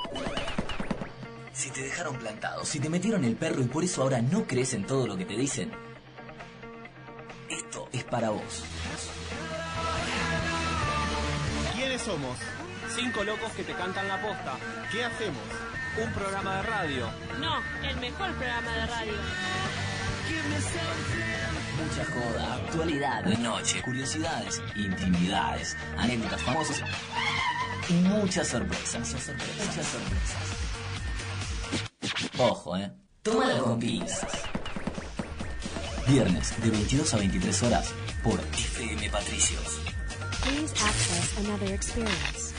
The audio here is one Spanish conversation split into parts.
Si te dejaron plantado, si te metieron el perro y por eso ahora no crees en todo lo que te dicen, esto es para vos. ¿Quiénes somos? 5 locos que te cantan la posta. ¿Qué hacemos? Un programa de radio. No, el mejor programa de radio. Mucha joda, actualidad, noche, curiosidades, intimidades, anécdotas famosas y muchas sorpresas. Muchas sorpresas. Ojo, tómalo con pinzas. Viernes de 22 a 23 horas por FM Patricios. Please access another experience.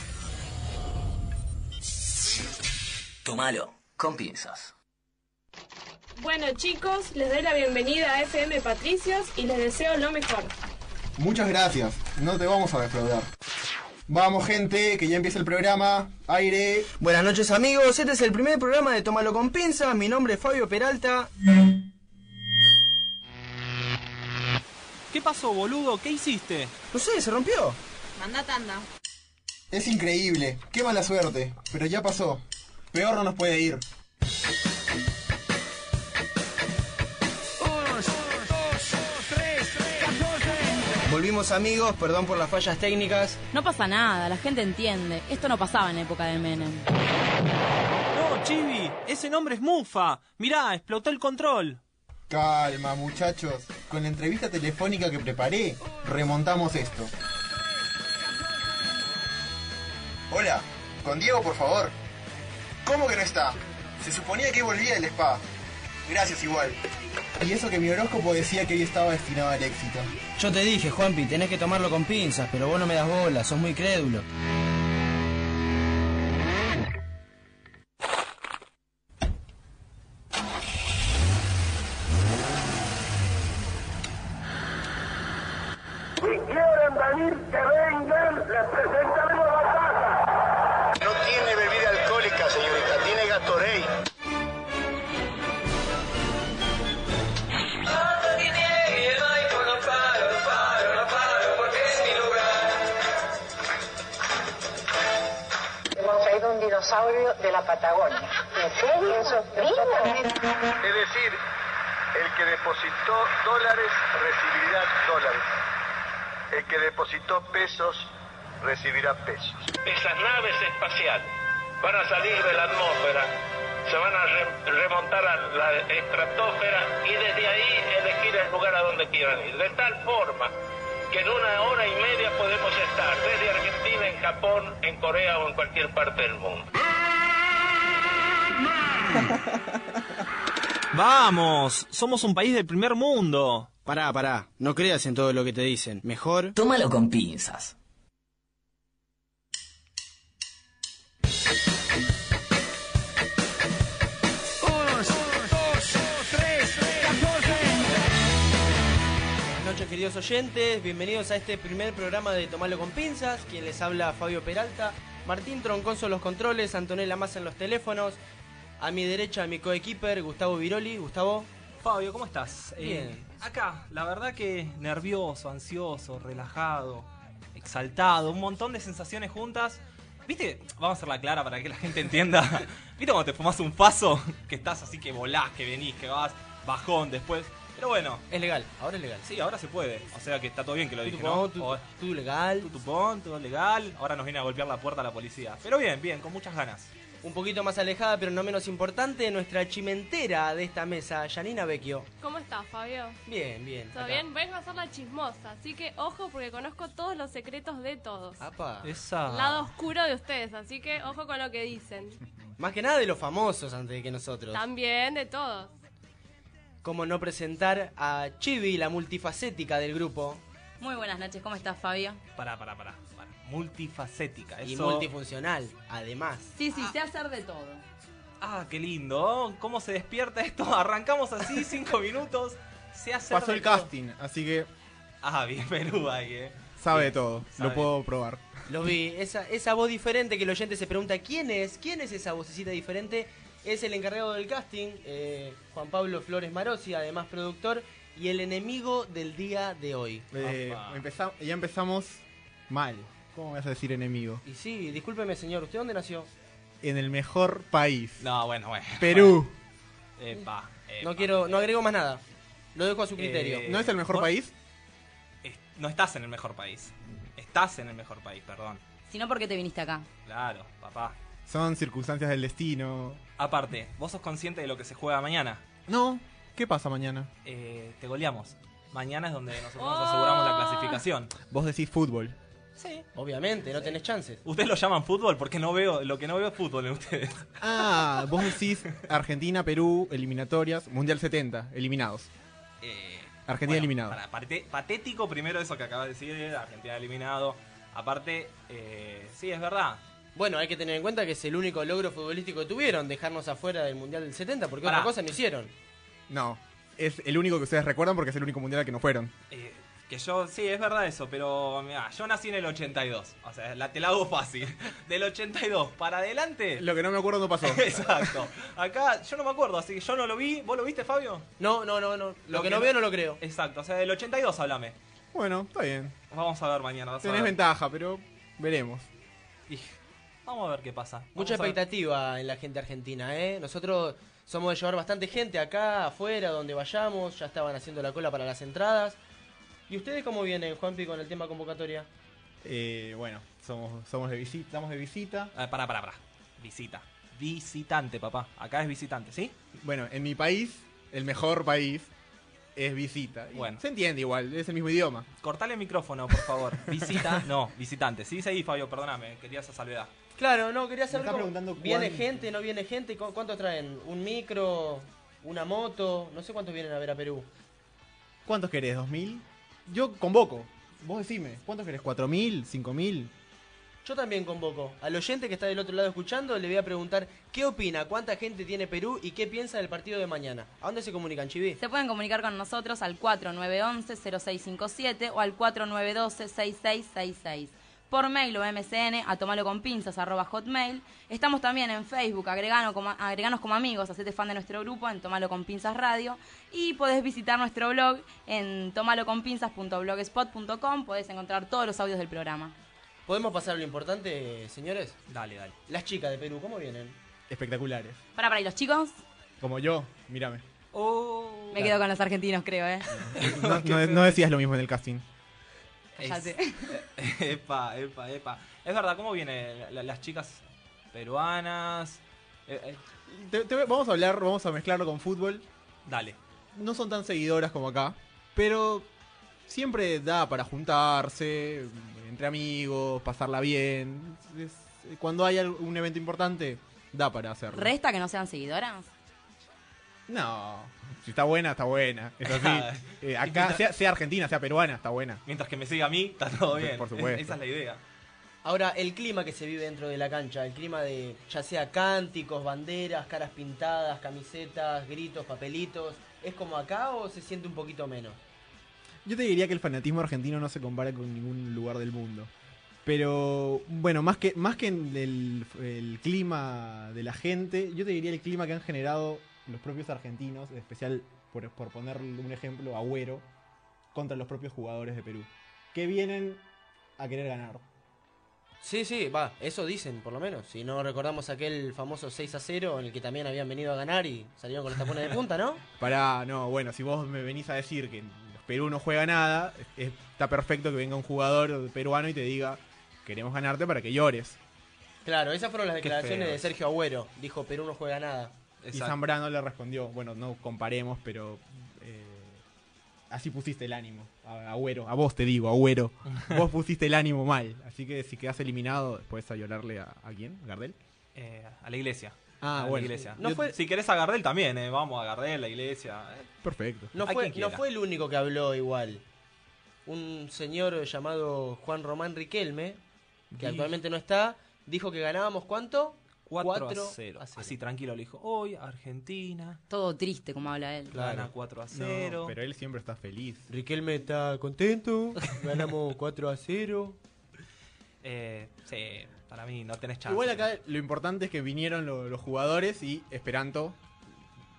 Tómalo con pinzas. Bueno chicos, les doy la bienvenida a FM Patricios y les deseo lo mejor. Muchas gracias, no te vamos a defraudar. Vamos gente, que ya empieza el programa. Aire. Buenas noches amigos, este es el primer programa de Tómalo con Pinzas. Mi nombre es Fabio Peralta. ¿Qué pasó, boludo? ¿Qué hiciste? No sé, se rompió. Manda tanda. Es increíble, qué mala suerte, pero ya pasó. Peor no nos puede ir. Volvimos amigos, perdón por las fallas técnicas. No pasa nada, la gente entiende. Esto no pasaba en época de Menem. No, Chibi, ese nombre es Mufa. Mirá, explotó el control. Calma muchachos, con la entrevista telefónica que preparé, remontamos esto. Hola, con Diego por favor. ¿Cómo que no está? Se suponía que volvía del spa. Gracias igual. Y eso que mi horóscopo decía que hoy estaba destinado al éxito. Yo te dije, Juanpi, tenés que tomarlo con pinzas, pero vos no me das bola, sos muy crédulo. Si quieren venir, que vengan, les presentaremos la taza. No tiene bebida alcohólica, señorita, tiene Gatorade. Hemos traído un dinosaurio de la Patagonia. ¿En serio? Eso es Es decir, el que depositó dólares recibirá dólares. El que depositó pesos recibirá pesos. Esas naves espaciales van a salir de la atmósfera, se van a remontar a la estratosfera y desde ahí elegir el lugar a donde quieran ir. De tal forma que en 1 hora y media podemos estar desde Argentina, en Japón, en Corea o en cualquier parte del mundo. Vamos, somos un país del primer mundo. Pará, no creas en todo lo que te dicen. Mejor... Tómalo con pinzas. Buenas noches queridos oyentes, bienvenidos a este primer programa de Tomalo con Pinzas. Quien les habla, Fabio Peralta. Martín Troncoso en los controles, Antonella Massa en los teléfonos. A mi derecha, mi coequiper, Gustavo Viroli. Gustavo. Fabio, ¿cómo estás? Bien. Acá, la verdad que nervioso, ansioso, relajado, exaltado, un montón de sensaciones juntas. ¿Viste? Vamos a hacerla clara para que la gente entienda. ¿Viste cuando te fumás un paso? Que estás así, que volás, que venís, que vas, bajón después. Pero bueno. Es legal, ahora es legal. Sí, ahora se puede. O sea que está todo bien que lo dije, Tutupón, ¿no? Tú legal. Tutupón, todo legal. Ahora nos viene a golpear la puerta la policía. Pero bien, con muchas ganas. Un poquito más alejada, pero no menos importante, nuestra chimentera de esta mesa, Janina Vecchio. ¿Cómo estás, Fabio? Bien. ¿Todo acá. bien? Vengo a ser la chismosa, así que ojo porque conozco todos los secretos de todos. Apa. Esa... Lado oscuro de ustedes, así que ojo con lo que dicen. Más que nada de los famosos antes que nosotros. También de todos. ¿Cómo no presentar a Chibi, la multifacética del grupo? Muy buenas noches, ¿cómo estás, Fabio? Pará. Multifacética. Y Eso... multifuncional, además. Sí, sé hacer de todo. Ah, qué lindo. ¿Cómo se despierta esto? Arrancamos así, 5 minutos. Se hace Pasó el casting, así que Ah, bien, Perú ahí, sabe Sí, de todo, sabe. lo puedo probar. Lo vi, esa voz diferente que el oyente se pregunta ¿quién es esa vocecita diferente? Es el encargado del casting, Juan Pablo Flores Marosi, además productor, y el enemigo del día de hoy. Ya empezamos mal. ¿Cómo me vas a decir enemigo? Y sí, discúlpeme señor, ¿usted dónde nació? en el mejor país. No, bueno. Perú. Epa. No agrego más nada. Lo dejo a su criterio. ¿No es el mejor vos- país? No estás en el mejor país. Estás en el mejor país, perdón. Si no, ¿por qué te viniste acá? Claro, papá. Son circunstancias del destino. Aparte, ¿vos sos consciente de lo que se juega mañana? No. ¿Qué pasa mañana? Te goleamos. Mañana es donde nosotros nos aseguramos la clasificación. Vos decís fútbol. Sí. Obviamente, no tenés chances. Ustedes lo llaman fútbol porque no veo, lo que no veo es fútbol en ustedes. Ah, vos decís Argentina, Perú, eliminatorias, Mundial 70, eliminados. Argentina eliminado. Patético primero eso que acabas de decir, Argentina eliminado. Aparte, sí, es verdad. Bueno, hay que tener en cuenta que es el único logro futbolístico que tuvieron, dejarnos afuera del Mundial del 70, porque Pará. otra cosa no hicieron. No, es el único que ustedes recuerdan porque es el único mundial al que no fueron. Que yo, sí, es verdad eso, pero mirá, yo nací en el 82. O sea, te la hago fácil. Del 82 para adelante. Lo que no me acuerdo no pasó. Exacto. Acá yo no me acuerdo, así que yo no lo vi. ¿Vos lo viste, Fabio? No. Lo que no veo no lo creo. Exacto, o sea, del 82 háblame. Bueno, está bien. Vamos a ver mañana. vas a Tenés ver. ventaja, pero veremos. Y vamos a ver qué pasa. Mucha Vamos a ver. expectativa en la gente argentina, ¿eh? Nosotros somos de llevar bastante gente acá, afuera, donde vayamos. Ya estaban haciendo la cola para las entradas. ¿Y ustedes cómo vienen, Juanpi, con el tema convocatoria? Bueno, somos de visita, estamos de visita. Pará. Visita. Visitante, papá. Acá es visitante, ¿sí? Bueno, en mi país, el mejor país, es visita. Y Bueno. se entiende igual, es el mismo idioma. Cortale el micrófono, por favor. Visita, no, visitante. Sí, seguí, Fabio, perdóname, quería esa salvedad. Claro, no, quería saber está cómo- preguntando ¿Viene cuán- gente, no viene gente? ¿Cuántos traen? ¿Un micro? ¿Una moto? No sé cuántos vienen a ver a Perú. ¿Cuántos querés? ¿2.000? Yo convoco. Vos decime, ¿cuántos querés? ¿4.000? ¿5.000? Yo también convoco. Al oyente que está del otro lado escuchando le voy a preguntar qué opina, cuánta gente tiene Perú y qué piensa del partido de mañana. ¿A dónde se comunican, Chiví? Se pueden comunicar con nosotros al 4911-0657 o al 4912-6666. Por mail o MSN a tomaloconpinzas@hotmail. Estamos también en Facebook, agreganos como amigos, hacete fan de nuestro grupo en Tomalo con Pinzas Radio. Y podés visitar nuestro blog en tomaloconpinzas.blogspot.com, podés encontrar todos los audios del programa. ¿Podemos pasar a lo importante, señores? Dale. Las chicas de Perú, ¿cómo vienen? Espectaculares. Para, ¿y los chicos? Como yo, mírame. Me quedo con los argentinos, creo, No decías lo mismo en el casting. Cállate. Epa. Es verdad, ¿cómo vienen las chicas peruanas? Vamos a mezclarlo con fútbol. Dale. No son tan seguidoras como acá, pero siempre da para juntarse, entre amigos, pasarla bien. Cuando hay un evento importante, da para hacerlo. ¿Resta que no sean seguidoras? No, si está buena, está buena. Eso sí, acá, sea argentina, sea peruana, está buena. Mientras que me siga a mí, está todo bien. Por supuesto. Esa es la idea. Ahora, el clima que se vive dentro de la cancha, el clima de ya sea cánticos, banderas, caras pintadas, camisetas, gritos, papelitos, ¿es como acá o se siente un poquito menos? Yo te diría que el fanatismo argentino no se compara con ningún lugar del mundo. Pero, bueno, más que el clima de la gente, yo te diría el clima que han generado los propios argentinos, en especial, por poner un ejemplo, Agüero, contra los propios jugadores de Perú, que vienen a querer ganar. Sí, eso dicen, por lo menos. Si no recordamos aquel famoso 6-0 en el que también habían venido a ganar y salieron con los tapones de punta, ¿no? Bueno, si vos me venís a decir que Perú no juega nada, está perfecto que venga un jugador peruano y te diga, queremos ganarte para que llores. Claro, esas fueron las declaraciones feo. de Sergio Agüero. Dijo, Perú no juega nada. Y Zambrano le respondió, bueno, no comparemos, pero así pusiste el ánimo, Agüero, a vos te digo, Agüero, vos pusiste el ánimo mal, así que si quedás eliminado, puedes llorarle a quién, ¿Gardel? A la iglesia. Ah, a bueno. La iglesia. No fue- Si querés a Gardel también, vamos a Gardel, la iglesia. Perfecto. No A fue, quien no quiera. fue el único que habló igual. Un señor llamado Juan Román Riquelme, que actualmente no está, dijo que ganábamos ¿cuánto? 4-0. Así tranquilo le dijo, hoy Argentina Todo triste como habla él. gana 4-0. No, pero él siempre está feliz. Riquelme está contento, ganamos 4-0. Sí, para mí no tenés chance. Igual acá lo importante es que vinieron los jugadores y Esperanto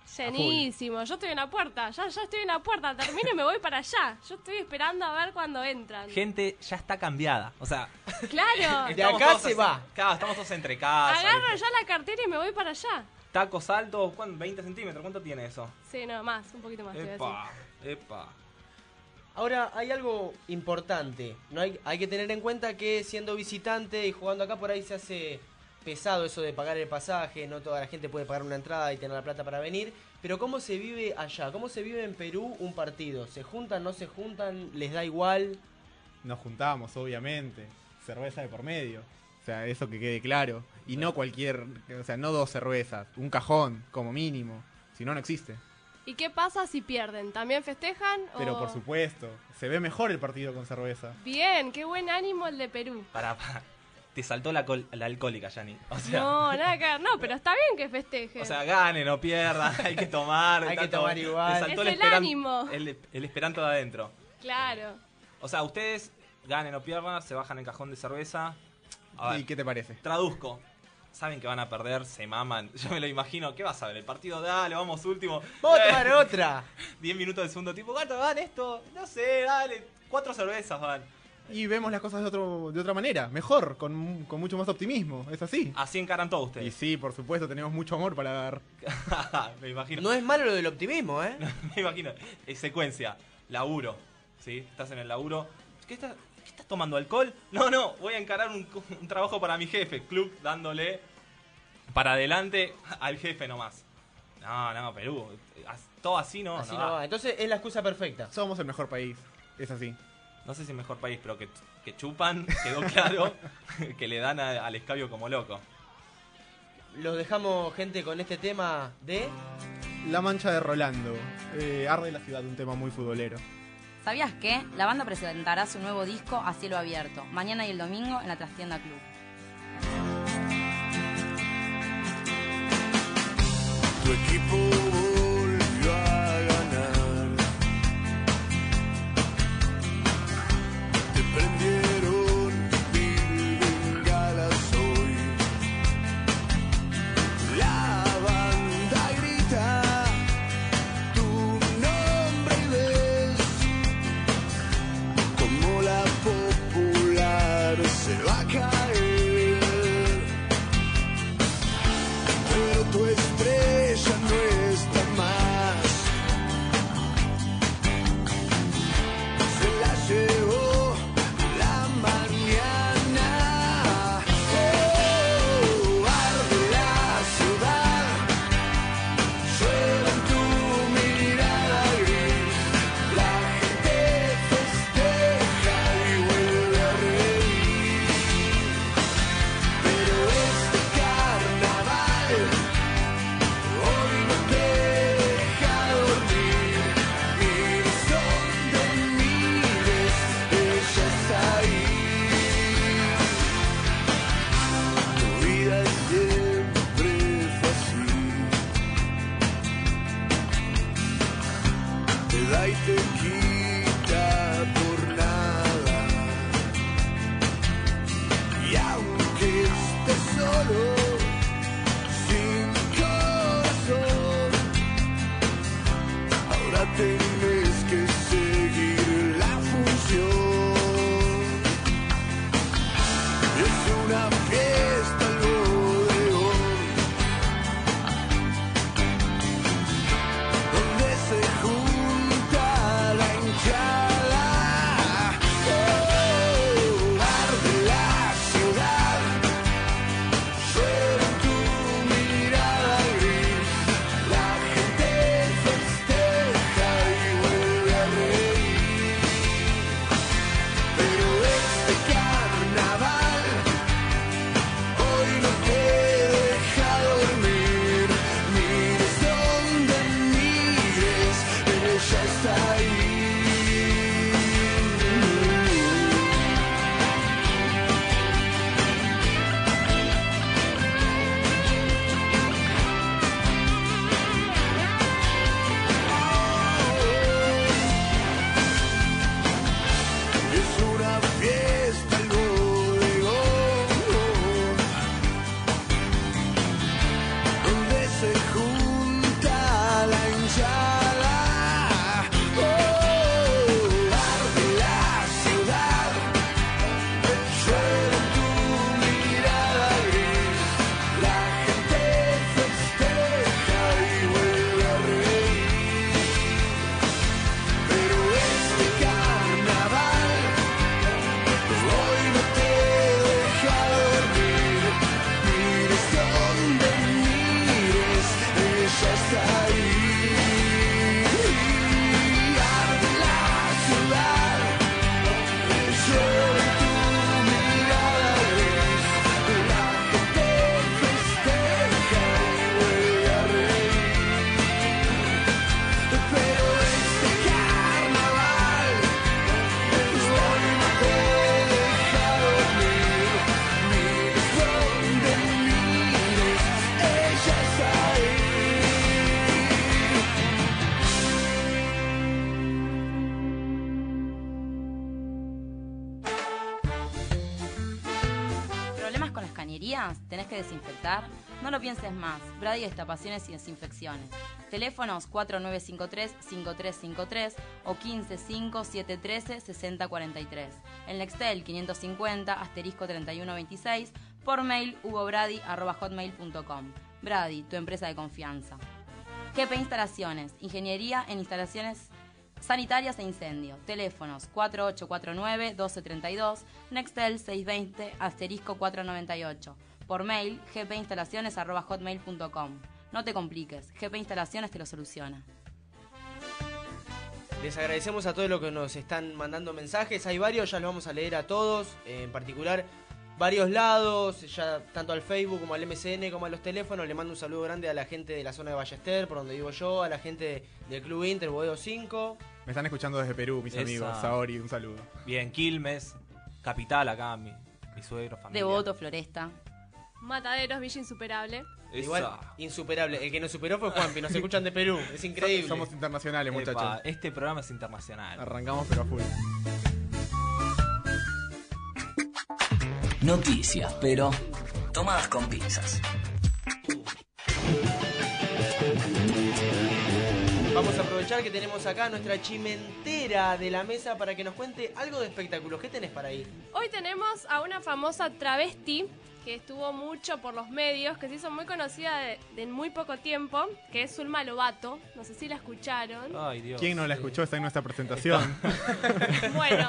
Llenísimo. Yo estoy en la puerta. Ya estoy en la puerta. Termino y me voy para allá. Yo estoy esperando a ver cuándo entran. Gente ya está cambiada. O sea, Claro. De acá se va. Claro, estamos todos entre casa. Agarro ¿viste? ya la cartera y me voy para allá. Tacos altos, ¿cuánto? 20 centímetros. ¿Cuánto tiene eso? Sí, no, más. Un poquito más. te voy a decir. Epa. Ahora, hay algo importante. No hay que tener en cuenta que siendo visitante y jugando acá por ahí se hace pesado eso de pagar el pasaje. No toda la gente puede pagar una entrada y tener la plata para venir. Pero ¿cómo se vive allá? ¿Cómo se vive en Perú un partido? ¿Se juntan, no se juntan? ¿Les da igual? Nos juntamos, obviamente. Cerveza de por medio. O sea, eso que quede claro. Y no cualquier, o sea, no 2 cervezas. Un cajón, como mínimo. Si no, no existe. ¿Y qué pasa si pierden? ¿También festejan? Pero o... por supuesto, se ve mejor el partido con cerveza. Bien, qué buen ánimo el de Perú. Pará. Te saltó la alcohólica, Yani. O sea, No, nada que ver. No, pero está bien que festejen. o sea, ganen o pierdan, hay que tomar. Hay que tomar igual. Te saltó Es el ánimo. El esperanto de adentro. Claro. O sea, ustedes ganen o pierdan, se bajan el cajón de cerveza. A ver, ¿Y qué te parece? traduzco. Saben que van a perder, se maman. Yo me lo imagino. ¿Qué vas a ver? El partido, dale, vamos último. ¡Vamos a tomar otra! 10 minutos del segundo tiempo. ¿Cuánto van esto? No sé, dale. 4 cervezas van. Y vemos las cosas de otra manera, mejor, con mucho más optimismo, es así. Así encaran todos Y ustedes. sí, por supuesto, tenemos mucho amor para dar. Me imagino. No es malo lo del optimismo, ¿eh? Me imagino. Secuencia. Laburo. ¿Sí? Estás en el laburo. ¿Qué estás tomando? ¿Alcohol? No. Voy a encarar un trabajo para mi jefe. Club dándole para adelante al jefe nomás. No, Perú. Todo así no. Así no no va. va. Entonces es la excusa perfecta. Somos el mejor país, es así. No sé si mejor país, pero que chupan, quedó claro. Que le dan al escabio como loco. Los dejamos, gente, con este tema de... La mancha de Rolando, Arde la ciudad, un tema muy futbolero. ¿Sabías que? La banda presentará su nuevo disco a cielo abierto, mañana y el domingo en la Trastienda Club. Tu equipo volvió a ganar. Te prendieron mil bengalas hoy. La banda grita tu nombre y ves como la popular se va a caer. Pero tu estrella no es piscinas? ¿Tenés que desinfectar? No lo pienses más. Brady Destapaciones y Desinfecciones. Teléfonos 4953-5353 o 155-713-6043. En Nextel 550-3126. Por mail hugobrady@hotmail.com. Brady, tu empresa de confianza. GP Instalaciones. Ingeniería en instalaciones sanitarias e incendio. Teléfonos 4849-1232, Nextel 620-498. Por mail gpinstalaciones@hotmail.com. No te compliques, GP Instalaciones te lo soluciona. Les agradecemos a todos los que nos están mandando mensajes. Hay varios, ya los vamos a leer a todos. En particular, varios lados, ya tanto al Facebook como al MSN como a los teléfonos. Le mando un saludo grande a la gente de la zona de Ballester, por donde vivo yo, a la gente del Club Inter, Boedo 5. Me están escuchando desde Perú, mis amigos. Saori, un saludo. Bien, Quilmes, Capital acá, mi suegro, familia. Devoto, Floresta. Mataderos, Villa Insuperable. Igual, insuperable. El que nos superó fue Juanpi, nos escuchan de Perú. Es increíble. Somos internacionales, Epa, muchachos. este programa es internacional. Arrancamos pero a full. Noticias, pero tomadas con pinzas. Vamos a aprovechar que tenemos acá nuestra chimentera de la mesa para que nos cuente algo de espectáculos. ¿Qué tenés para ahí? Hoy tenemos a una famosa travesti que estuvo mucho por los medios, que se hizo muy conocida de muy poco tiempo, que es Zulma Lobato. No sé si la escucharon. Ay, Dios. ¿Quién no la escuchó? Está en nuestra presentación. Bueno,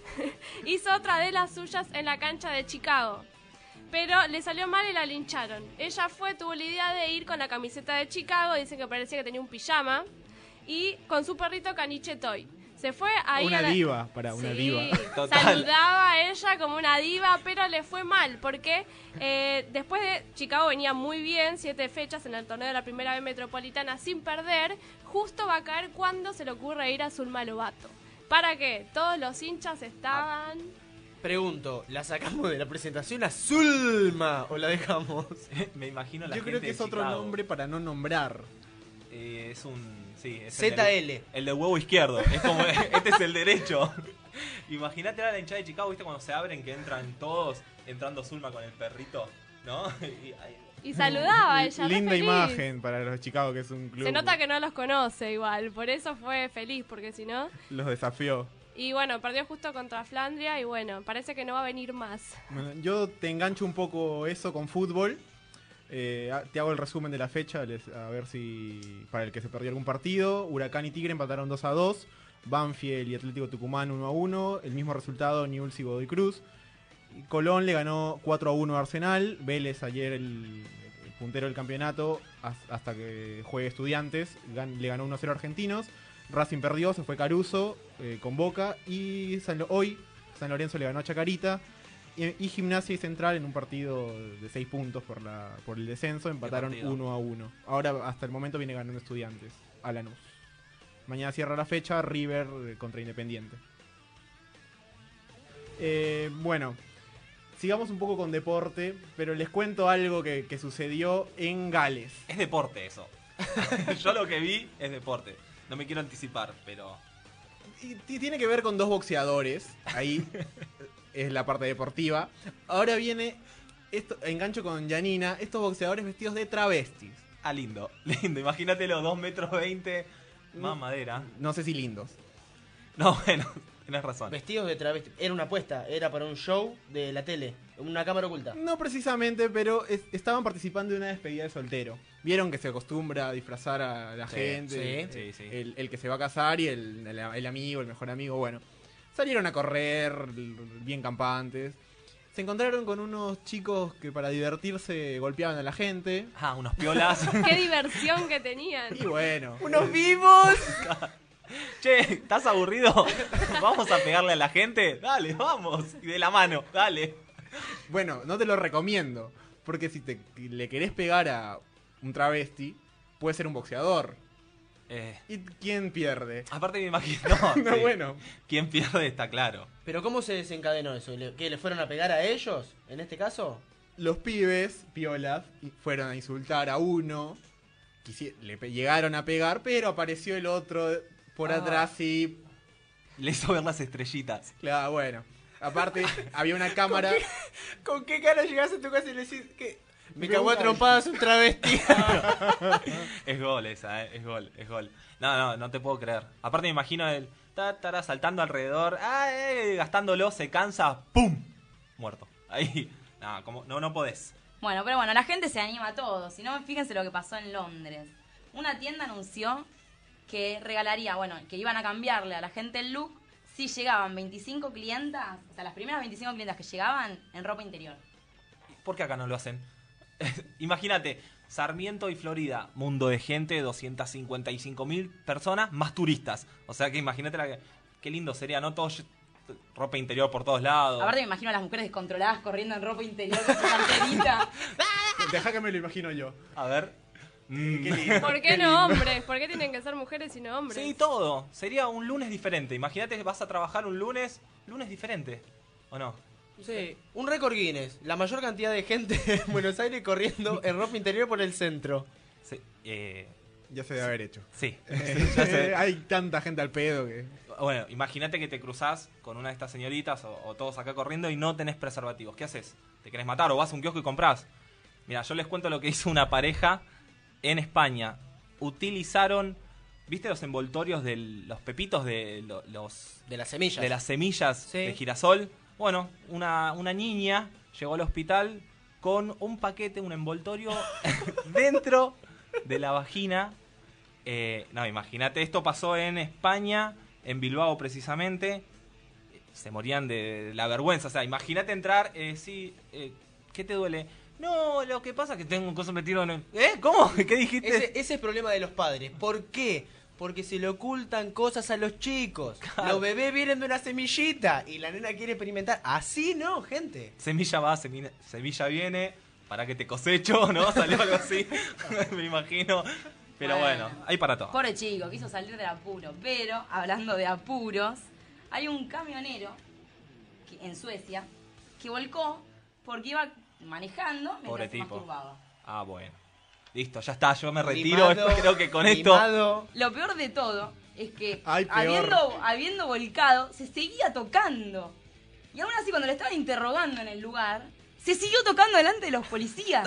hizo otra de las suyas en la cancha de Chicago. Pero le salió mal y la lincharon. Ella tuvo la idea de ir con la camiseta de Chicago, dicen que parecía que tenía un pijama, y con su perrito Caniche Toy. Se fue ahí una diva, una sí, diva. Total. Saludaba a ella como una diva, pero le fue mal, porque después de Chicago venía muy bien, 7 fechas en el torneo de la Primera B Metropolitana sin perder, justo va a caer cuando se le ocurre ir a Zulma Lobato. ¿Para qué? Todos los hinchas estaban... Pregunto, ¿la sacamos de la presentación a Zulma o la dejamos? Me imagino la Yo gente creo que de es otro Chicago. nombre para no nombrar. Es un... Sí, es ZL. El de huevo izquierdo. Es como, este es el derecho. Imagínate a la hinchada de Chicago, ¿viste? Cuando se abren, que entran todos, entrando Zulma con el perrito, ¿no? Y saludaba a ella. Linda re feliz. imagen para los Chicago, que es un club. Se nota que no los conoce igual, por eso fue feliz, porque si no... Los desafió. Y bueno, perdió justo contra Flandria y bueno, parece que no va a venir más. Bueno, yo te engancho un poco eso con fútbol. Te hago el resumen de la fecha, a ver si para el que se perdió algún partido. Huracán y Tigre empataron 2-2. Banfield y Atlético Tucumán 1-1. El mismo resultado Newell's y Godoy Cruz. Colón le ganó 4-1 a Arsenal. Vélez ayer el puntero del campeonato hasta que juegue Estudiantes. Le ganó 1-0 a Argentinos. Racing perdió, se fue Caruso con Boca. Y hoy San Lorenzo le ganó a Chacarita. Y Gimnasia y Central en un partido de 6 puntos por el descenso empataron 1-1. Ahora hasta el momento viene ganando Estudiantes a Lanús. Mañana cierra la fecha River contra Independiente. Bueno, sigamos un poco con deporte, pero les cuento algo que sucedió en Gales. Es deporte eso. Yo lo que vi es deporte. No me quiero anticipar, pero... Y tiene que ver con 2 boxeadores. Ahí es la parte deportiva. Ahora viene, engancho con Janina, estos boxeadores vestidos de travestis. Ah, lindo, lindo. Imagínatelo, 2 metros 20, más madera. No sé si lindos. No, bueno, tenés razón. Vestidos de travesti. Era una apuesta, era para un show de la tele, una cámara oculta. No precisamente, pero estaban participando de una despedida de soltero. Vieron que se acostumbra a disfrazar a la gente. Sí. El que se va a casar y el amigo, el mejor amigo, bueno. Salieron a correr, bien campantes. Se encontraron con unos chicos que para divertirse golpeaban a la gente. Ah, unos piolas. ¡Qué diversión que tenían! Y bueno. ¡Unos vivos! Che, ¿estás aburrido? ¿Vamos a pegarle a la gente? Dale, vamos. Y de la mano, dale. Bueno, no te lo recomiendo. Porque si le querés pegar a un travesti, puede ser un boxeador. ¿Y quién pierde? Aparte me imagino... No, sí. bueno. ¿Quién pierde? Está claro. ¿Pero cómo se desencadenó eso? ¿Que le fueron a pegar a ellos, en este caso? Los pibes, piolas, fueron a insultar a uno. Llegaron a pegar, pero apareció el otro por atrás y... Le hizo ver las estrellitas. Claro, bueno. Aparte, había una cámara. ¿Con qué cara llegás a tu casa y le decís que me cagó a Pregunta. trompadas un travesti? Es gol esa, es gol. No te puedo creer. Aparte me imagino él estará saltando alrededor, gastándolo, se cansa, ¡pum! Muerto. Ahí, no podés. Bueno, pero bueno, la gente se anima a todo. Si no, fíjense lo que pasó en Londres. Una tienda anunció que regalaría, que iban a cambiarle a la gente el look si llegaban 25 clientas, o sea, las primeras 25 clientas que llegaban en ropa interior. ¿Por qué acá no lo hacen? Imagínate, Sarmiento y Florida, mundo de gente, 255.000 personas, más turistas. O sea que imagínate qué lindo sería, ¿no? Todo ropa interior por todos lados. Aparte me imagino a las mujeres descontroladas corriendo en ropa interior con su carterita. Deja que me lo imagino yo. A ver. Qué lindo. ¿Por qué no hombres? ¿Por qué tienen que ser mujeres y no hombres? Sí, todo. Sería un lunes diferente. Imagínate que vas a trabajar un lunes diferente. ¿O no? Sí, un récord Guinness. La mayor cantidad de gente en Buenos Aires corriendo en ropa interior por el centro. Sí, ya se debe haber hecho. Sí. Ya se- Hay tanta gente al pedo que. Bueno, imagínate que te cruzás con una de estas señoritas o todos acá corriendo y no tenés preservativos. ¿Qué haces? ¿Te querés matar o vas a un kiosco y comprás? Mira, yo les cuento lo que hizo una pareja en España. Utilizaron, ¿viste los envoltorios de los pepitos de De las semillas. de las semillas Sí. de girasol? Bueno, una niña llegó al hospital con un paquete, un envoltorio dentro de la vagina. No, imagínate, esto pasó en España, en Bilbao precisamente. Se morían de la vergüenza. O sea, imagínate entrar, ¿qué te duele? No, lo que pasa es que tengo un coso metido en el... ¿Cómo? ¿Qué dijiste? Ese es el problema de los padres. ¿Por qué? Porque se le ocultan cosas a los chicos. Los bebés vienen de una semillita y la nena quiere experimentar. Así no, gente. Semilla va, semilla viene, para que te cosecho, ¿no? Salió algo así, me imagino. Pero bueno, hay para todo. Pobre chico, quiso salir del apuro. Pero, hablando de apuros, hay un camionero en Suecia que volcó porque iba manejando mientras Pobre se tipo. masturbaba. Ah, bueno. Listo, ya está, yo me retiro. Mimado, Creo que con esto... mimado. Lo peor de todo es que, Ay, peor. habiendo volcado, se seguía tocando. Y aún así, cuando le estaban interrogando en el lugar, se siguió tocando delante de los policías.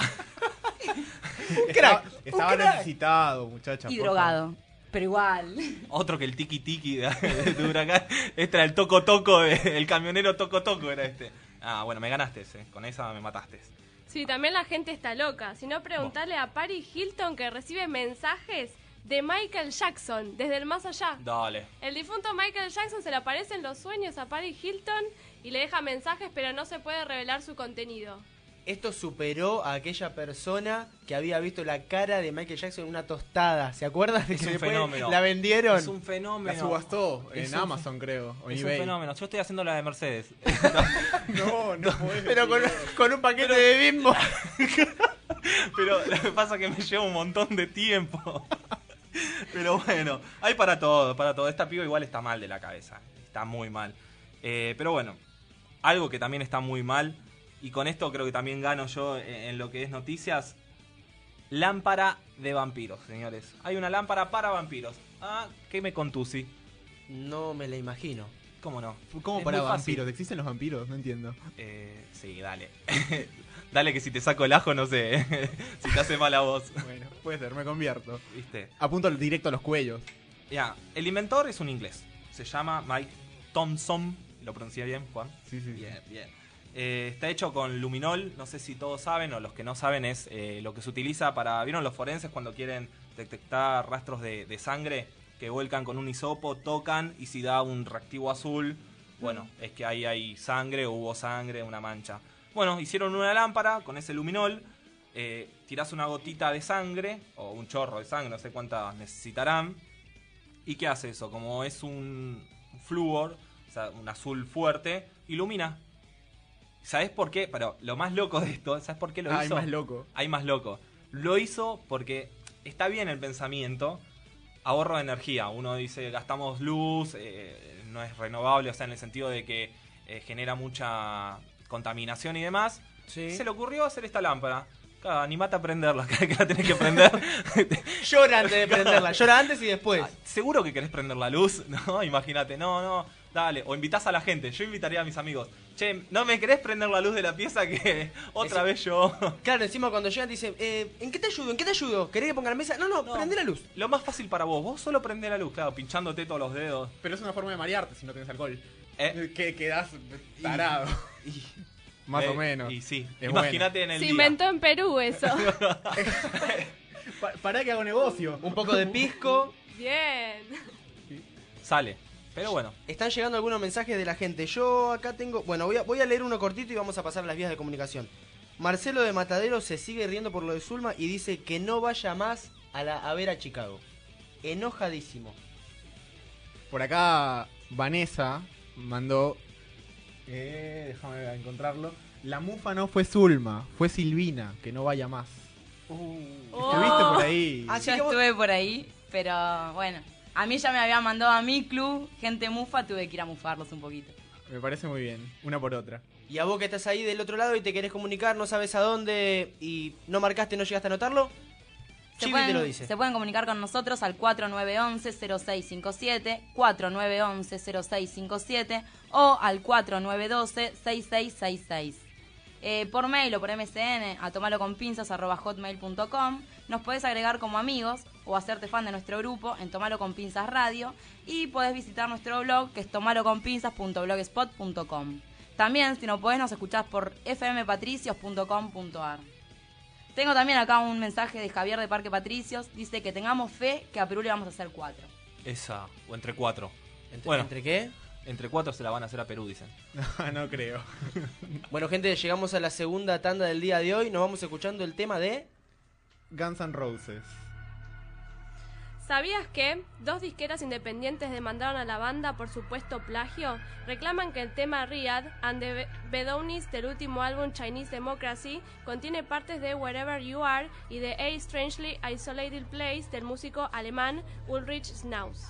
Un crack. Estaba un crack. necesitado, muchacha. Y por drogado. Pero igual. Otro que el tiki-tiki de Huracán. Este era el toco-toco, el camionero toco-toco era este. Ah, bueno, me ganaste ese. Con esa me mataste. Sí, también la gente está loca. Si no, preguntarle a Paris Hilton que recibe mensajes de Michael Jackson desde el más allá. Dale. El difunto Michael Jackson se le aparece en los sueños a Paris Hilton y le deja mensajes, pero no se puede revelar su contenido. Esto superó a aquella persona que había visto la cara de Michael Jackson en una tostada. ¿Se acuerdan? Es Que un después fenómeno. la vendieron. Es un fenómeno. La subastó Es en un Amazon, creo. O en Es un eBay. fenómeno. Yo estoy haciendo la de Mercedes. No podés Pero decir con un paquete de Bimbo. Pero lo que pasa es que me lleva un montón de tiempo. Pero bueno, hay para todo, para todo. Esta piba igual está mal de la cabeza. Está muy mal. Pero bueno, algo que también está muy mal, y con esto creo que también gano yo en lo que es noticias. Lámpara de vampiros, señores. Hay una lámpara para vampiros. Ah, ¿qué me contusi? No me la imagino. ¿Cómo no? ¿Cómo Es para muy fácil. vampiros? ¿Existen los vampiros? No entiendo. Sí, dale. Dale que si te saco el ajo, no sé. Si te hace mal a vos. Bueno, puede ser, me convierto. ¿Viste? Apunto directo a los cuellos. Ya, el inventor es un inglés. Se llama Mike Thompson. ¿Lo pronuncié bien, Juan? Sí. Bien, bien. Está hecho con luminol. No sé si todos saben o los que no saben es lo que se utiliza para... ¿Vieron los forenses cuando quieren detectar rastros de sangre? Que vuelcan con un hisopo, tocan y si da un reactivo azul, bueno, es que ahí hay sangre o hubo sangre, una mancha. Bueno, hicieron una lámpara con ese luminol. Tirás una gotita de sangre o un chorro de sangre, no sé cuántas necesitarán. ¿Y qué hace eso? Como es un flúor, o sea, un azul fuerte, ilumina. ¿Sabés por qué? Pero lo más loco de esto, ¿sabés por qué lo hizo? Hay más loco. Hay más loco. Lo hizo porque está bien el pensamiento, ahorro de energía. Uno dice, gastamos luz, no es renovable, o sea, en el sentido de que genera mucha contaminación y demás. Sí. Se le ocurrió hacer esta lámpara. Claro, animate a prenderla, cada vez que la tenés que prender. Llora antes de prenderla. Llora antes y después. ¿Seguro que querés prender la luz? No, imagínate, no, Dale, o invitás a la gente. Yo invitaría a mis amigos. Che, ¿no me querés prender la luz de la pieza que otra vez yo? Claro, encima cuando llegan te dicen, ¿en qué te ayudo? ¿En qué te ayudo? ¿Querés que ponga la mesa? No, prende la luz. Lo más fácil para vos solo prendés la luz, claro, pinchándote todos los dedos. Pero es una forma de marearte si no tenés alcohol. ¿Eh? Que quedás tarado. Más o menos. Y sí, Es imagínate en el Se día. inventó en Perú eso. Pará que hago negocio. Un poco de pisco. Bien. Sale. Pero bueno. Están llegando algunos mensajes de la gente. Yo acá tengo... Bueno, voy a leer uno cortito y vamos a pasar a las vías de comunicación. Marcelo de Matadero se sigue riendo por lo de Zulma y dice que no vaya más a ver a Chicago. Enojadísimo. Por acá Vanessa mandó... déjame encontrarlo. La mufa no fue Zulma, fue Silvina, que no vaya más. Estuviste por ahí. Yo estuve por ahí, pero bueno. A mí ya me habían mandado a mi club, gente mufa, tuve que ir a mufarlos un poquito. Me parece muy bien, una por otra. Y a vos que estás ahí del otro lado y te querés comunicar, no sabes a dónde y no marcaste, no llegaste a anotarlo, Chibi te lo dice. Se pueden comunicar con nosotros al 4911-0657, 4911-0657 o al 4912-6666. Por mail o por MSN a tomaloconpinzas@hotmail.com. Nos podés agregar como amigos o hacerte fan de nuestro grupo en Tomalo con Pinzas Radio y podés visitar nuestro blog que es tomaloconpinzas.blogspot.com. También, si no podés, nos escuchás por fmpatricios.com.ar. Tengo también acá un mensaje de Javier de Parque Patricios. Dice que tengamos fe que a Perú le vamos a hacer 4. Esa, o entre 4. ¿Entre qué? Entre 4 se la van a hacer a Perú, dicen. No creo. Bueno, gente, llegamos a la segunda tanda del día de hoy. Nos vamos escuchando el tema de... Guns N' Roses. ¿Sabías que 2 disqueras independientes demandaron a la banda por supuesto plagio? Reclaman que el tema Riyadh and the Bedouins del último álbum Chinese Democracy contiene partes de Wherever You Are y de A Strangely Isolated Place del músico alemán Ulrich Schnauz.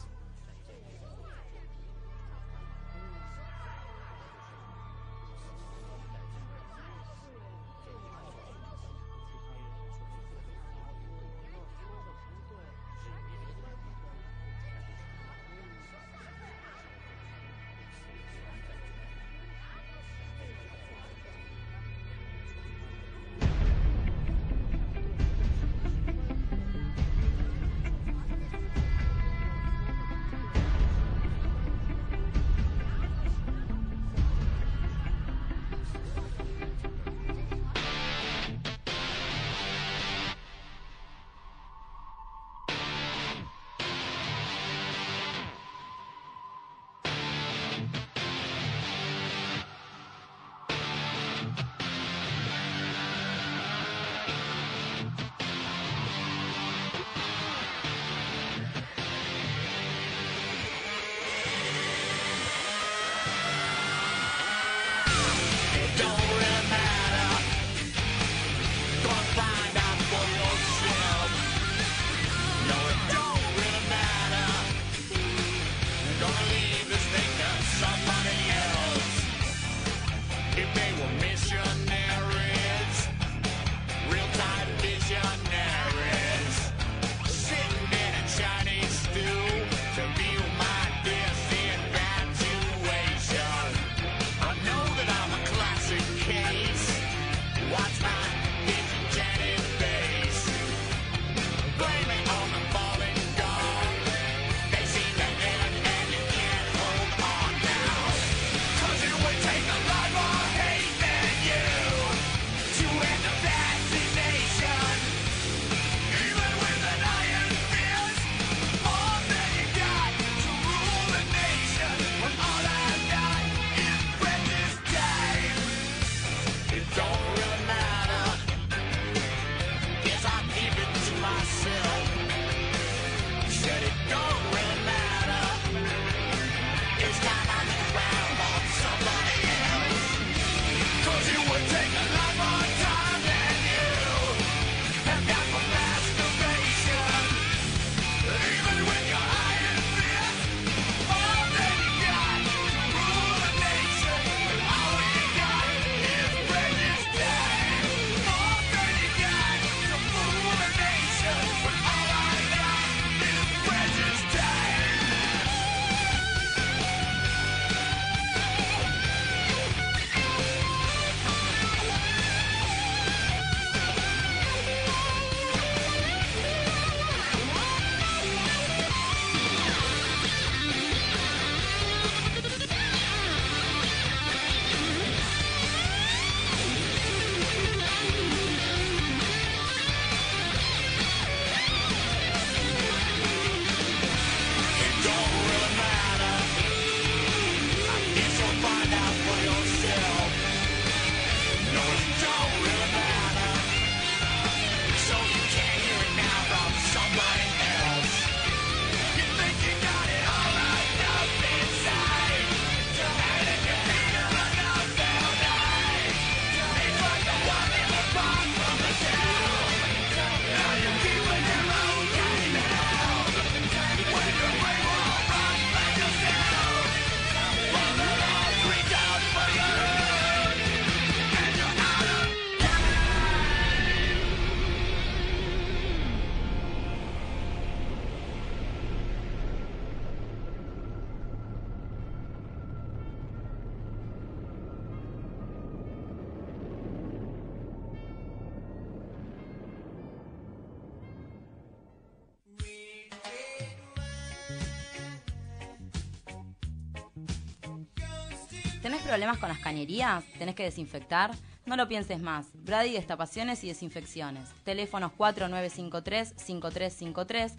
¿Tenés problemas con las cañerías? ¿Tenés que desinfectar? No lo pienses más. Brady Destapaciones y Desinfecciones. Teléfonos 4953-5353,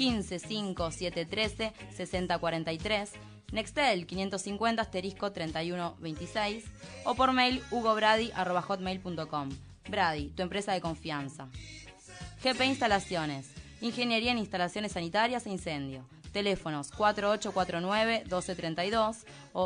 155713-6043, Nextel 550-3126 o por mail hugobrady@hotmail.com. Brady, tu empresa de confianza. GP Instalaciones. Ingeniería en instalaciones sanitarias e incendio. Teléfonos 4849-1232 o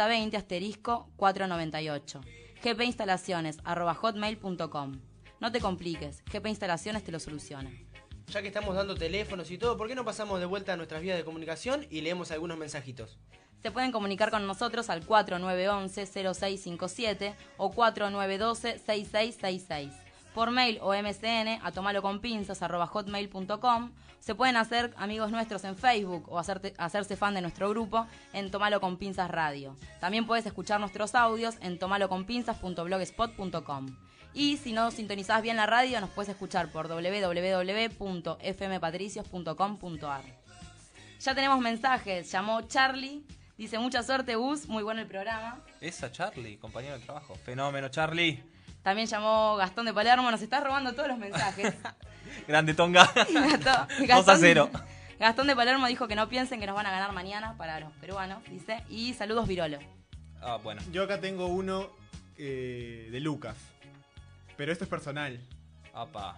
6020-498. gpinstalaciones@hotmail.com. No te compliques, GP Instalaciones te lo soluciona. Ya que estamos dando teléfonos y todo, ¿por qué no pasamos de vuelta a nuestras vías de comunicación y leemos algunos mensajitos? Se pueden comunicar con nosotros al 4911-0657 o 4912-6666. Por mail o MSN a tomaloconpinzas@hotmail.com. Se pueden hacer amigos nuestros en Facebook o hacerse fan de nuestro grupo en Tomalo con Pinzas Radio. También puedes escuchar nuestros audios en tomaloconpinzas.blogspot.com. Y si no sintonizás bien la radio, nos puedes escuchar por www.fmpatricios.com.ar. Ya tenemos mensajes. Llamó Charlie. Dice, mucha suerte, Gus. Muy bueno el programa. Esa Charlie, compañero de trabajo. Fenómeno, Charlie. También llamó Gastón de Palermo. Nos está robando todos los mensajes. Grande Tonga. 2-0. Gastón de Palermo dijo que no piensen que nos van a ganar mañana para los peruanos, dice. Y saludos, Virolo. Ah, bueno. Yo acá tengo uno de Lucas. Pero esto es personal. Apa.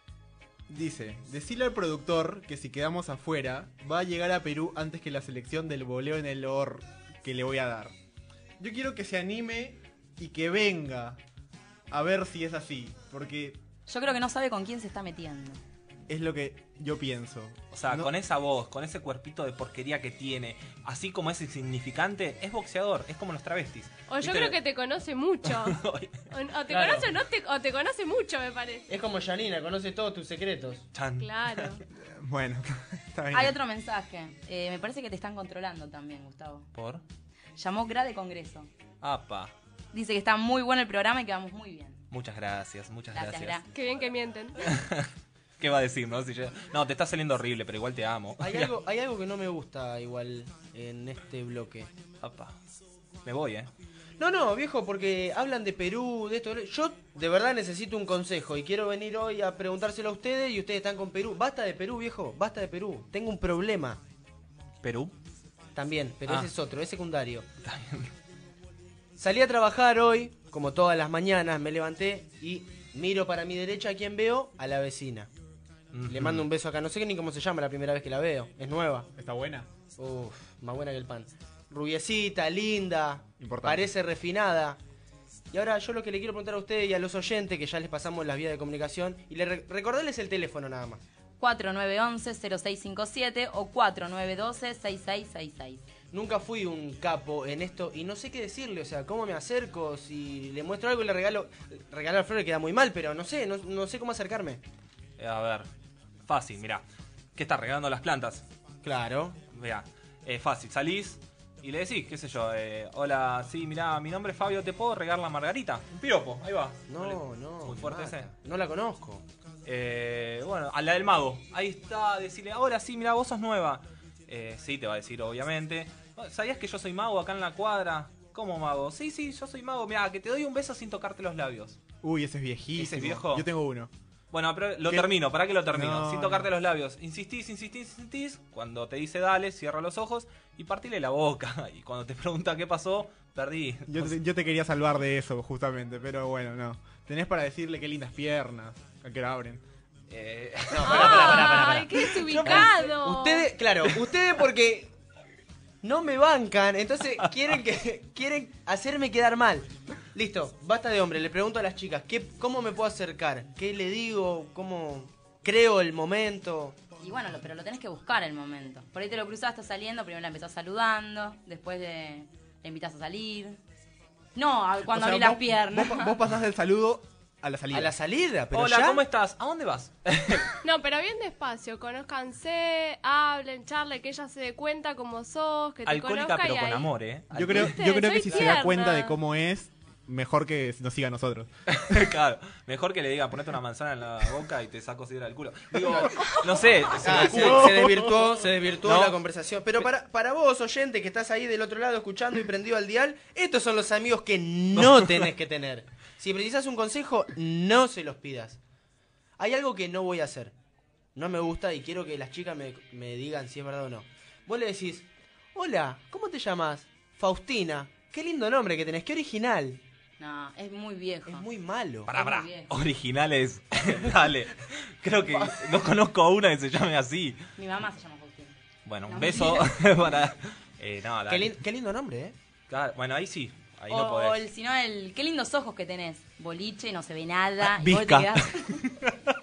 Dice, decirle al productor que si quedamos afuera, va a llegar a Perú antes que la selección del voleo en el OR que le voy a dar. Yo quiero que se anime y que venga a ver si es así, porque... Yo creo que no sabe con quién se está metiendo. Es lo que yo pienso. O sea, con esa voz, con ese cuerpito de porquería que tiene, así como es insignificante, es boxeador, es como los travestis. O yo creo que te conoce mucho. o te conoce o te conoce mucho, me parece. Es como Janina, conoce todos tus secretos. Chan. Claro. Bueno, está bien. Hay otro mensaje. Me parece que te están controlando también, Gustavo. ¿Por? Llamó Gra de Congreso. Apa. Dice que está muy bueno el programa y que vamos muy bien. Muchas gracias, muchas gracias. Gra. Qué bien que mienten. ¿Qué va a decir, no? No, te está saliendo horrible, pero igual te amo. Hay algo que no me gusta igual en este bloque. Apa. Me voy, No, viejo, porque hablan de Perú, de esto. Yo de verdad necesito un consejo y quiero venir hoy a preguntárselo a ustedes y ustedes están con Perú. Basta de Perú, viejo, basta de Perú. Tengo un problema. ¿Perú? También, pero ese es otro, es secundario. Está bien. Salí a trabajar hoy, como todas las mañanas, me levanté y miro para mi derecha a quien veo, a la vecina. Le mando un beso acá, no sé ni cómo se llama la primera vez que la veo, es nueva. ¿Está buena? Uf, más buena que el pan. Rubiecita, linda, importante. Parece refinada. Y ahora yo lo que le quiero preguntar a ustedes y a los oyentes, que ya les pasamos las vías de comunicación, y recordarles el teléfono nada más. 4911-0657 o 4912-6666. Nunca fui un capo en esto y no sé qué decirle, o sea, cómo me acerco, si le muestro algo y le regalo. Regalar flores queda muy mal, pero no sé cómo acercarme. A ver, fácil, mirá. ¿Qué estás regalando las plantas? Claro. Mirá, fácil, salís y le decís, qué sé yo, hola, sí, mirá, mi nombre es Fabio, ¿te puedo regalar la margarita? Un piropo, ahí va. No. Muy fuerte mata. ese. No la conozco. Bueno, a la del mago. Ahí está, decirle, hola, sí, mirá, vos sos nueva. Sí, te va a decir, obviamente. ¿Sabías que yo soy mago acá en la cuadra? ¿Cómo mago? Sí, yo soy mago. Mirá, que te doy un beso sin tocarte los labios. Uy, ese es viejísimo. ¿Ese es viejo? Yo tengo uno. Bueno, pero lo ¿Qué? termino, ¿para qué lo termino? No, sin tocarte los labios. Insistís. Cuando te dice dale, cierra los ojos y partile la boca. Y cuando te pregunta qué pasó, perdí. Yo te quería salvar de eso, justamente, pero bueno, no. Tenés para decirle qué lindas piernas, a que la abren. Pará. Ay, qué desubicado. Ustedes porque no me bancan, entonces quieren hacerme quedar mal. Listo, basta de hombre, le pregunto a las chicas, ¿cómo me puedo acercar? ¿Qué le digo? ¿Cómo creo el momento? Y bueno, pero lo tenés que buscar el momento. Por ahí te lo cruzás, estás saliendo, primero la empezás saludando, después le invitas a salir. No, cuando abrí las piernas. Vos pasás del saludo a la salida. A la salida, pero hola, ya. ¿cómo estás? ¿A dónde vas? No, pero bien despacio, conózcanse, hablen, charlen, que ella se dé cuenta cómo sos, que te Alcohólica conozca pero y con ahí. amor, Yo creo que si se da cuenta de cómo es, mejor que nos siga a nosotros. Claro, mejor que le digan ponete una manzana en la boca y te saco sidra del culo. Digo, no sé, Se desvirtuó ¿No? la conversación. Pero para vos, oyente, que estás ahí del otro lado escuchando y prendido al dial, estos son los amigos que no tenés que tener. Si precisas un consejo, no se los pidas. Hay algo que no voy a hacer. No me gusta y quiero que las chicas me digan si es verdad o no. Vos le decís, hola, ¿cómo te llamas? Faustina. Qué lindo nombre que tenés, qué original. No, es muy viejo. Es muy malo. Pará. muy bien. Originales. Dale. Creo que no conozco a una que se llame así. Mi mamá se llama Faustina. Bueno, un No, beso para... no, dale. Qué lindo nombre, ¿eh? Claro, bueno, ahí sí. Ahí O, no podés. o si no, qué lindos ojos que tenés. Boliche, no se ve nada. Visca. Y vos te quedás...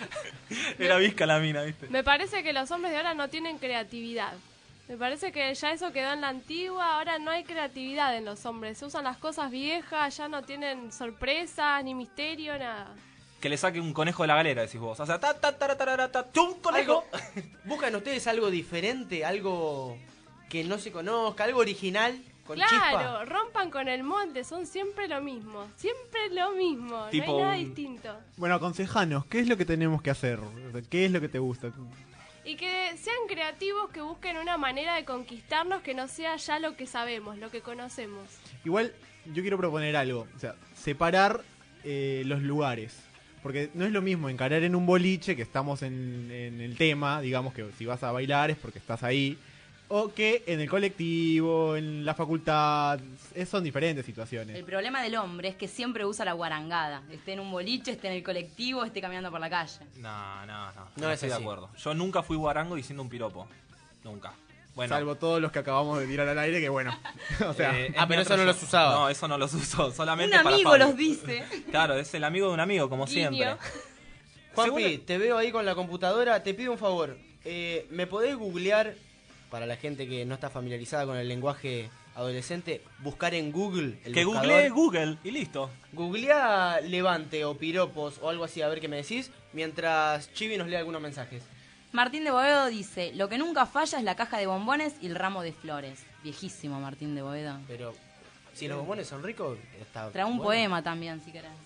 Era visca la mina, ¿viste? Me parece que los hombres de ahora no tienen creatividad. Me parece que ya eso quedó en la antigua, ahora no hay creatividad en los hombres. Se usan las cosas viejas, ya no tienen sorpresas, ni misterio, nada. Que le saque un conejo de la galera, decís vos. O sea, ¡tum, conejo! ¿Buscan ustedes algo diferente? Algo que no se conozca, algo original, con Claro, chispa. rompan con el molde, son siempre lo mismo. Siempre lo mismo, Tipo no hay nada un- distinto. Bueno, aconsejanos, ¿qué es lo que tenemos que hacer? O sea, ¿qué es lo que te gusta? Y que sean creativos, que busquen una manera de conquistarnos que no sea ya lo que sabemos, lo que conocemos. Igual yo quiero proponer algo, o sea, separar los lugares. Porque no es lo mismo encarar en un boliche, que estamos en el tema, digamos que si vas a bailar es porque estás ahí, o que en el colectivo, en la facultad, son diferentes situaciones. El problema del hombre es que siempre usa la guarangada. Esté en un boliche, esté en el colectivo, esté caminando por la calle. No. No No es estoy de así. acuerdo. Yo nunca fui guarango diciendo un piropo. Nunca. Bueno. Salvo todos los que acabamos de tirar al aire, que bueno. O sea, es pero mi eso no otro los yo. usaba. No, eso no los uso. Solamente Un para amigo Fabio. los dice. Claro, es el amigo de un amigo, como Guiño. siempre. Juanpi, te veo ahí con la computadora. Te pido un favor. ¿Me podés googlear, para la gente que no está familiarizada con el lenguaje adolescente, buscar en Google el Que buscador? googleé Google y listo. Googlea levante o piropos o algo así, a ver qué me decís, mientras Chibi nos lee algunos mensajes. Martín de Boedo dice, lo que nunca falla es la caja de bombones y el ramo de flores. Viejísimo Martín de Boedo. Pero si los bombones son ricos, está Trae un bueno. poema también, si querés.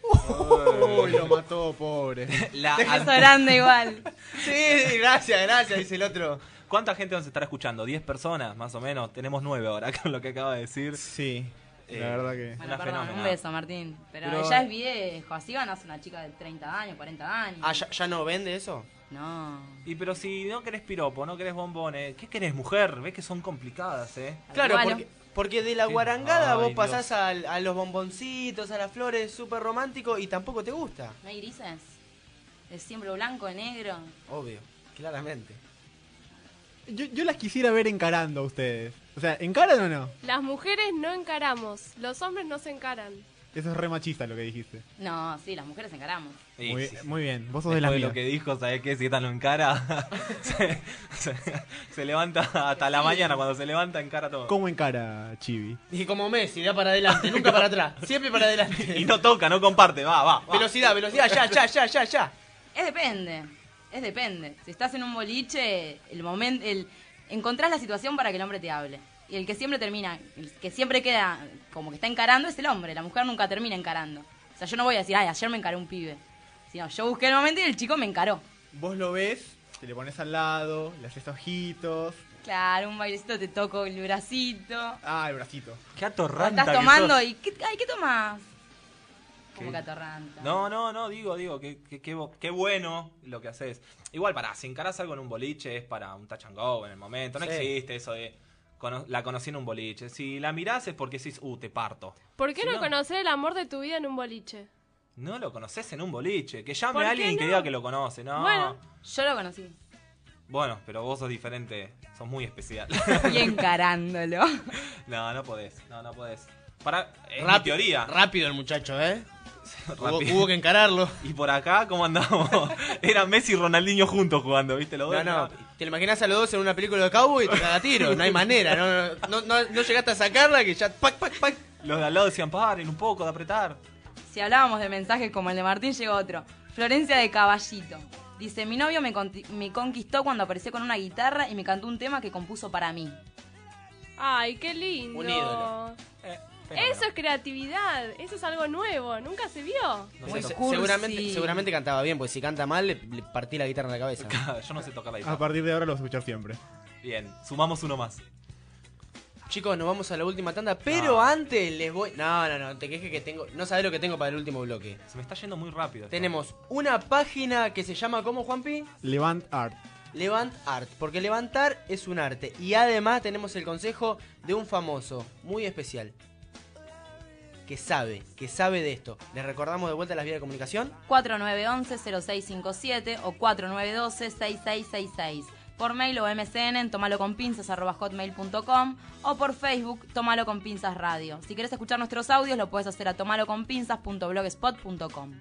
uy, lo mató, pobre. La Eso grande igual. Sí, gracias, dice el otro. ¿Cuánta gente nos estará escuchando? ¿10 personas, más o menos? Tenemos 9 ahora, con lo que acaba de decir. Sí, Eh, la verdad que... Bueno, Una perdón, un fenómena. beso Martín. Pero Pero- ella es viejo, así ganas una chica de 30 años, 40 años. Ah, ¿ya no vende eso? No. Y pero si no querés piropo, no querés bombones, ¿qué querés, mujer? Ves que son complicadas, ¿eh? Claro, Bueno. porque de la Sí. guarangada Ay, vos Dios. pasás a los bomboncitos, a las flores, súper romántico y tampoco te gusta. ¿No hay grises? ¿Es siempre blanco, negro? Obvio, claramente. Yo las quisiera ver encarando a ustedes. O sea, ¿encaran o no? Las mujeres no encaramos, los hombres no se encaran. Eso es re machista lo que dijiste. No, sí, las mujeres encaramos. Sí, Muy, sí, sí. muy bien, vos sos Después de las de mías. lo que dijo, ¿sabés qué? Si esta no encara, se levanta hasta la mañana. Cuando se levanta, encara todo. ¿Cómo encara Chibi? Y como Messi, da para adelante, nunca para atrás, siempre para adelante. Y no toca, no comparte, va. Velocidad, ya. Es depende. Si estás en un boliche, encontrás la situación para que el hombre te hable. Y el que siempre queda como que está encarando es el hombre. La mujer nunca termina encarando. O sea, yo no voy a decir, ay, ayer me encaró un pibe. Sino, yo busqué el momento y el chico me encaró. Vos lo ves, te le pones al lado, le haces ojitos. Claro, un bailecito, te toco el bracito. Ah, el bracito. Qué O atorranta estás que tomando sos. y, ¿qué tomás? Como ¿Qué? que atorranta. No, digo, qué bueno lo que haces. Igual, si encarás algo en un boliche es para un touch and go en el momento. No Sí. existe eso de la conocí en un boliche. Si la mirás es porque decís, te parto. ¿Por qué Si no no- conocer el amor de tu vida en un boliche? No lo conoces en un boliche. Que llame ¿Por a qué alguien que no? diga que lo conoce, ¿no? Bueno. Yo lo conocí. Bueno, pero vos sos diferente. Sos muy especial. Y encarándolo. No podés. No podés. Es mi Rápido, teoría. rápido el muchacho, ¿eh? Rápido. Hubo que encararlo. Y por acá, ¿cómo andamos? Eran Messi y Ronaldinho juntos jugando, ¿viste? Los dos. No, te lo imaginas a los dos en una película de cowboy y te caga tiro, no hay manera, no llegaste a sacarla que ya pac. Los de al lado decían, paren un poco de apretar. Si hablábamos de mensajes como el de Martín, llegó otro. Florencia de Caballito. Dice, mi novio me conquistó cuando apareció con una guitarra y me cantó un tema que compuso para mí. Ay, qué lindo. Un ídolo. Eso es creatividad, eso es algo nuevo, nunca se vio. Seguramente cantaba bien, porque si canta mal le partí la guitarra en la cabeza. Yo no sé tocar la guitarra. A partir de ahora lo vas a escuchar siempre. Bien, sumamos uno más. Chicos, nos vamos a la última tanda, pero antes les voy... No, te quejes que tengo... No sabés lo que tengo para el último bloque. Se me está yendo muy rápido. Tenemos una página que se llama, ¿cómo, Juanpi? Levant Art. Levant Art, porque levantar es un arte. Y además tenemos el consejo de un famoso, muy especial, que sabe de esto. Les recordamos de vuelta las vías de comunicación. 4911-0657 o 4912-6666. Por mail o MSN en tomaloconpinzas@hotmail.com o por Facebook Tomalo con Pinzas Radio. Si querés escuchar nuestros audios lo puedes hacer a tomaloconpinzas.blogspot.com.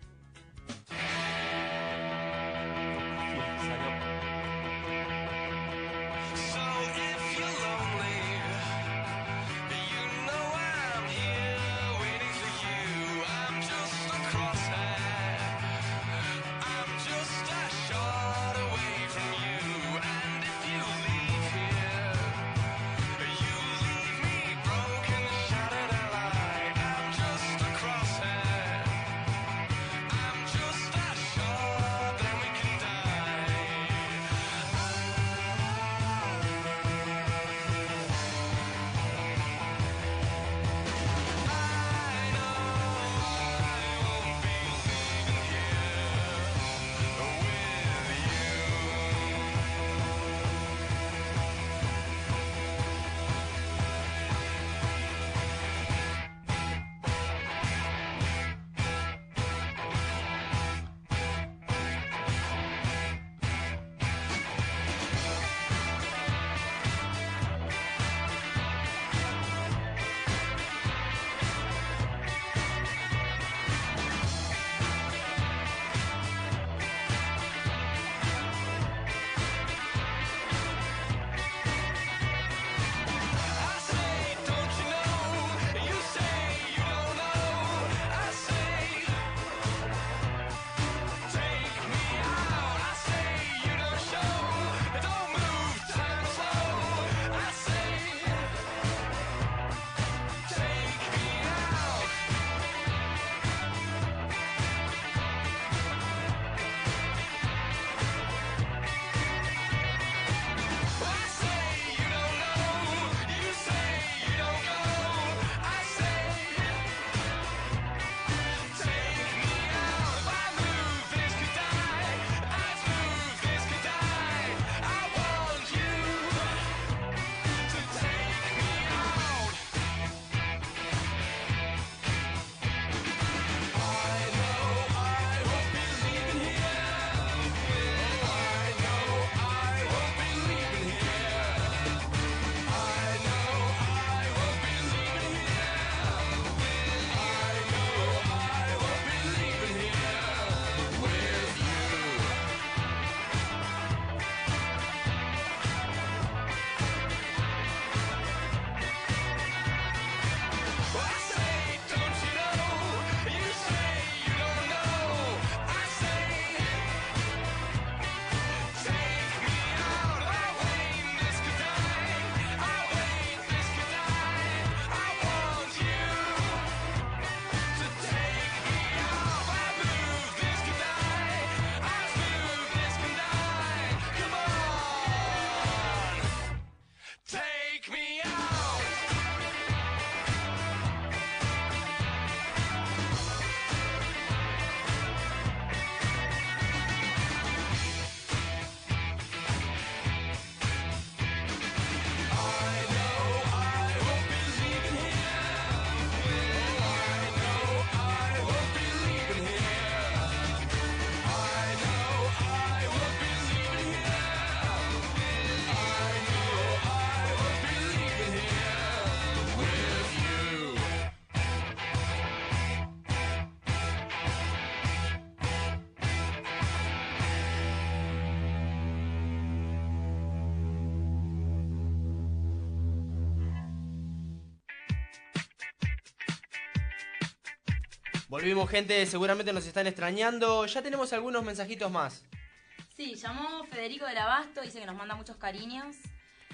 Volvimos, gente, seguramente nos están extrañando. Ya tenemos algunos mensajitos más. Sí, llamó Federico del Abasto, dice que nos manda muchos cariños.